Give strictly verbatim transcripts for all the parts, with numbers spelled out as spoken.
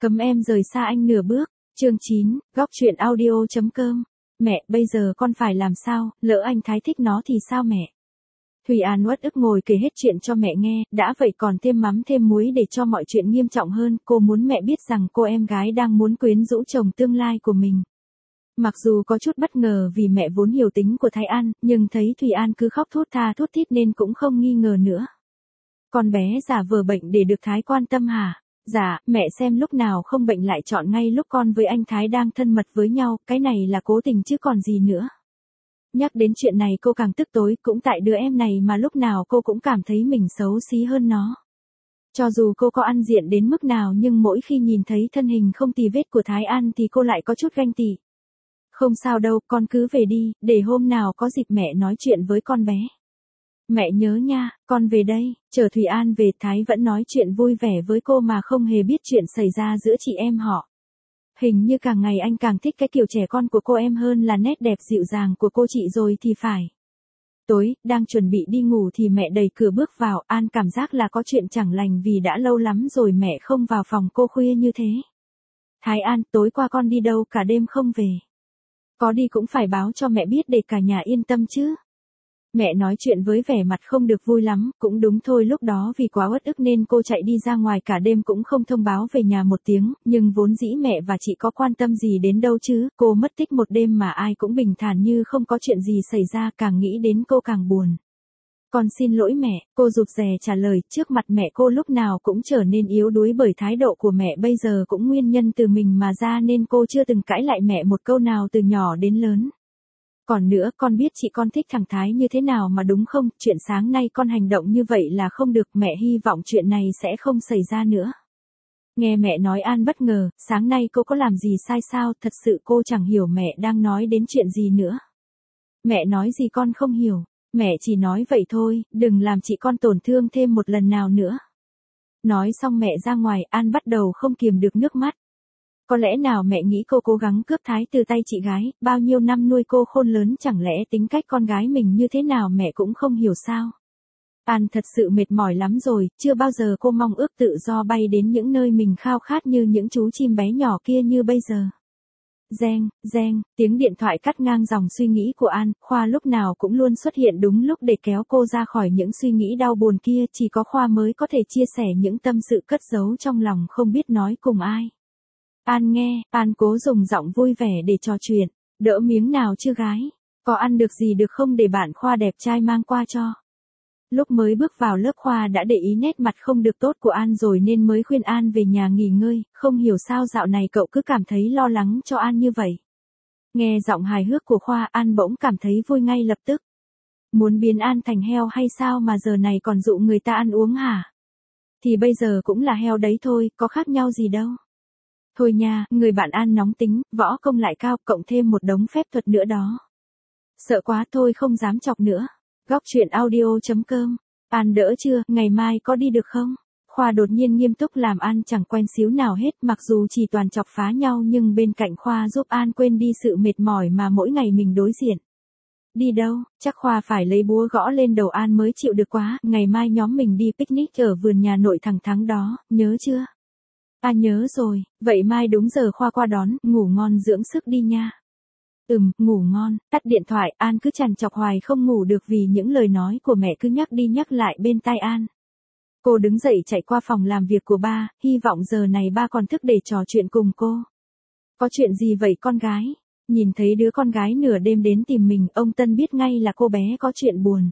Cấm em rời xa anh nửa bước. Chương chín, góc truyện audio chấm com. Mẹ, bây giờ con phải làm sao, lỡ anh Thái thích nó thì sao mẹ? Thùy An uất ức ngồi kể hết chuyện cho mẹ nghe, đã vậy còn thêm mắm thêm muối để cho mọi chuyện nghiêm trọng hơn, cô muốn mẹ biết rằng cô em gái đang muốn quyến rũ chồng tương lai của mình. Mặc dù có chút bất ngờ vì mẹ vốn hiểu tính của Thái An, nhưng thấy Thùy An cứ khóc thút tha thút thít nên cũng không nghi ngờ nữa. Con bé giả vờ bệnh để được Thái quan tâm hả? Dạ, mẹ xem lúc nào không bệnh lại chọn ngay lúc con với anh Thái đang thân mật với nhau, cái này là cố tình chứ còn gì nữa. Nhắc đến chuyện này cô càng tức tối, cũng tại đứa em này mà lúc nào cô cũng cảm thấy mình xấu xí hơn nó. Cho dù cô có ăn diện đến mức nào nhưng mỗi khi nhìn thấy thân hình không tì vết của Thái An thì cô lại có chút ganh tị. Không sao đâu, con cứ về đi, để hôm nào có dịp mẹ nói chuyện với con bé. Mẹ nhớ nha, con về đây. Chờ Thùy An về, Thái vẫn nói chuyện vui vẻ với cô mà không hề biết chuyện xảy ra giữa chị em họ. Hình như càng ngày anh càng thích cái kiểu trẻ con của cô em hơn là nét đẹp dịu dàng của cô chị rồi thì phải. Tối, đang chuẩn bị đi ngủ thì mẹ đẩy cửa bước vào, An cảm giác là có chuyện chẳng lành vì đã lâu lắm rồi mẹ không vào phòng cô khuya như thế. Thái An, tối qua con đi đâu cả đêm không về? Có đi cũng phải báo cho mẹ biết để cả nhà yên tâm chứ. Mẹ nói chuyện với vẻ mặt không được vui lắm, cũng đúng thôi, lúc đó vì quá uất ức nên cô chạy đi ra ngoài cả đêm cũng không thông báo về nhà một tiếng, nhưng vốn dĩ mẹ và chị có quan tâm gì đến đâu chứ, cô mất tích một đêm mà ai cũng bình thản như không có chuyện gì xảy ra, càng nghĩ đến cô càng buồn. Con xin lỗi mẹ, cô rụt rè trả lời, trước mặt mẹ cô lúc nào cũng trở nên yếu đuối bởi thái độ của mẹ bây giờ cũng nguyên nhân từ mình mà ra nên cô chưa từng cãi lại mẹ một câu nào từ nhỏ đến lớn. Còn nữa, con biết chị con thích thằng Thái như thế nào mà đúng không, chuyện sáng nay con hành động như vậy là không được, mẹ hy vọng chuyện này sẽ không xảy ra nữa. Nghe mẹ nói An bất ngờ, sáng nay cô có làm gì sai sao, thật sự cô chẳng hiểu mẹ đang nói đến chuyện gì nữa. Mẹ nói gì con không hiểu, mẹ chỉ nói vậy thôi, đừng làm chị con tổn thương thêm một lần nào nữa. Nói xong mẹ ra ngoài, An bắt đầu không kiềm được nước mắt. Có lẽ nào mẹ nghĩ cô cố gắng cướp Thái từ tay chị gái, bao nhiêu năm nuôi cô khôn lớn chẳng lẽ tính cách con gái mình như thế nào mẹ cũng không hiểu sao. An thật sự mệt mỏi lắm rồi, chưa bao giờ cô mong ước tự do bay đến những nơi mình khao khát như những chú chim bé nhỏ kia như bây giờ. Reng, reng, tiếng điện thoại cắt ngang dòng suy nghĩ của An, Khoa lúc nào cũng luôn xuất hiện đúng lúc để kéo cô ra khỏi những suy nghĩ đau buồn kia, chỉ có Khoa mới có thể chia sẻ những tâm sự cất giấu trong lòng không biết nói cùng ai. An nghe, An cố dùng giọng vui vẻ để trò chuyện, đỡ miếng nào chứ gái, có ăn được gì được không để bạn Khoa đẹp trai mang qua cho. Lúc mới bước vào lớp Khoa đã để ý nét mặt không được tốt của An rồi nên mới khuyên An về nhà nghỉ ngơi, không hiểu sao dạo này cậu cứ cảm thấy lo lắng cho An như vậy. Nghe giọng hài hước của Khoa, An bỗng cảm thấy vui ngay lập tức. Muốn biến An thành heo hay sao mà giờ này còn dụ người ta ăn uống hả? Thì bây giờ cũng là heo đấy thôi, có khác nhau gì đâu. Thôi nha, người bạn An nóng tính, võ công lại cao, cộng thêm một đống phép thuật nữa đó. Sợ quá thôi không dám chọc nữa. Góc truyện audio chấm com. An đỡ chưa, ngày mai có đi được không? Khoa đột nhiên nghiêm túc làm An chẳng quen xíu nào hết, mặc dù chỉ toàn chọc phá nhau nhưng bên cạnh Khoa giúp An quên đi sự mệt mỏi mà mỗi ngày mình đối diện. Đi đâu, chắc Khoa phải lấy búa gõ lên đầu An mới chịu được quá, ngày mai nhóm mình đi picnic ở vườn nhà nội thằng Thắng đó, nhớ chưa? À nhớ rồi, vậy mai đúng giờ Khoa qua đón, ngủ ngon dưỡng sức đi nha. Ừm, ngủ ngon, tắt điện thoại, An cứ trằn trọc hoài không ngủ được vì những lời nói của mẹ cứ nhắc đi nhắc lại bên tai An. Cô đứng dậy chạy qua phòng làm việc của ba, hy vọng giờ này ba còn thức để trò chuyện cùng cô. Có chuyện gì vậy con gái? Nhìn thấy đứa con gái nửa đêm đến tìm mình, ông Tân biết ngay là cô bé có chuyện buồn.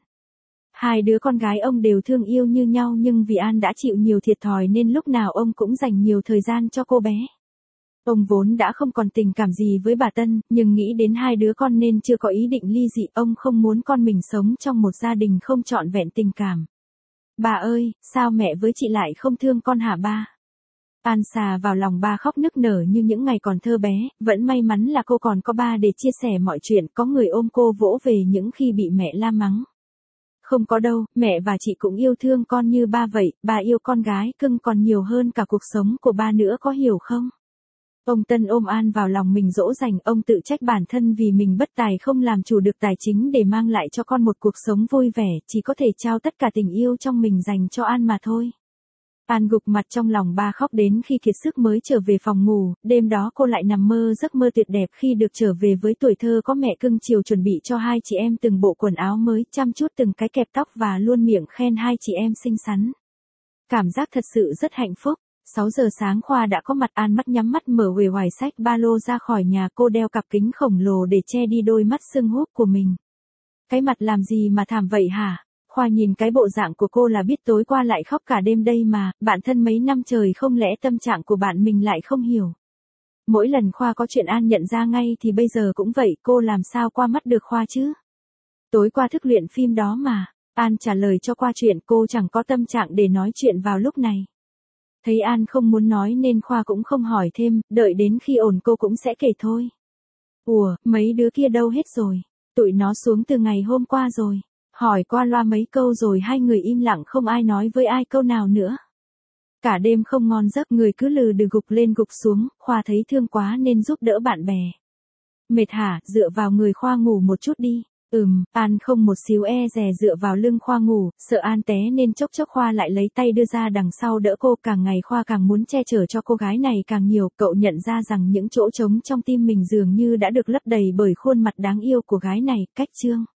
Hai đứa con gái ông đều thương yêu như nhau nhưng vì An đã chịu nhiều thiệt thòi nên lúc nào ông cũng dành nhiều thời gian cho cô bé. Ông vốn đã không còn tình cảm gì với bà Tân, nhưng nghĩ đến hai đứa con nên chưa có ý định ly dị, ông không muốn con mình sống trong một gia đình không trọn vẹn tình cảm. Bà ơi, sao mẹ với chị lại không thương con hả ba? An xà vào lòng ba khóc nức nở như những ngày còn thơ bé, vẫn may mắn là cô còn có ba để chia sẻ mọi chuyện, có người ôm cô vỗ về những khi bị mẹ la mắng. Không có đâu, mẹ và chị cũng yêu thương con như ba vậy, ba yêu con gái cưng còn nhiều hơn cả cuộc sống của ba nữa có hiểu không? Ông Tân ôm An vào lòng mình dỗ dành, ông tự trách bản thân vì mình bất tài không làm chủ được tài chính để mang lại cho con một cuộc sống vui vẻ, chỉ có thể trao tất cả tình yêu trong mình dành cho An mà thôi. An gục mặt trong lòng ba khóc đến khi kiệt sức mới trở về phòng ngủ, đêm đó cô lại nằm mơ giấc mơ tuyệt đẹp khi được trở về với tuổi thơ có mẹ cưng chiều chuẩn bị cho hai chị em từng bộ quần áo mới, chăm chút từng cái kẹp tóc và luôn miệng khen hai chị em xinh xắn. Cảm giác thật sự rất hạnh phúc. sáu giờ sáng Khoa đã có mặt. An mắt nhắm mắt mở uể oải xách ba lô ra khỏi nhà, cô đeo cặp kính khổng lồ để che đi đôi mắt sưng húp của mình. Cái mặt làm gì mà thảm vậy hả? Khoa nhìn cái bộ dạng của cô là biết tối qua lại khóc cả đêm đây mà, bạn thân mấy năm trời không lẽ tâm trạng của bạn mình lại không hiểu. Mỗi lần Khoa có chuyện An nhận ra ngay thì bây giờ cũng vậy, cô làm sao qua mắt được Khoa chứ? Tối qua thức luyện phim đó mà. An trả lời cho qua chuyện, cô chẳng có tâm trạng để nói chuyện vào lúc này. Thấy An không muốn nói nên Khoa cũng không hỏi thêm, đợi đến khi ổn cô cũng sẽ kể thôi. Ủa, mấy đứa kia đâu hết rồi? Tụi nó xuống từ ngày hôm qua rồi. Hỏi qua loa mấy câu rồi hai người im lặng không ai nói với ai câu nào nữa. Cả đêm không ngon giấc, người cứ lừ đừ gục lên gục xuống, Khoa thấy thương quá nên giúp đỡ bạn bè. Mệt hả, dựa vào người Khoa ngủ một chút đi. Ừm, An không một xíu e dè dựa vào lưng Khoa ngủ, sợ An té nên chốc chốc Khoa lại lấy tay đưa ra đằng sau đỡ cô. Càng ngày Khoa càng muốn che chở cho cô gái này càng nhiều, cậu nhận ra rằng những chỗ trống trong tim mình dường như đã được lấp đầy bởi khuôn mặt đáng yêu của gái này. Cách chương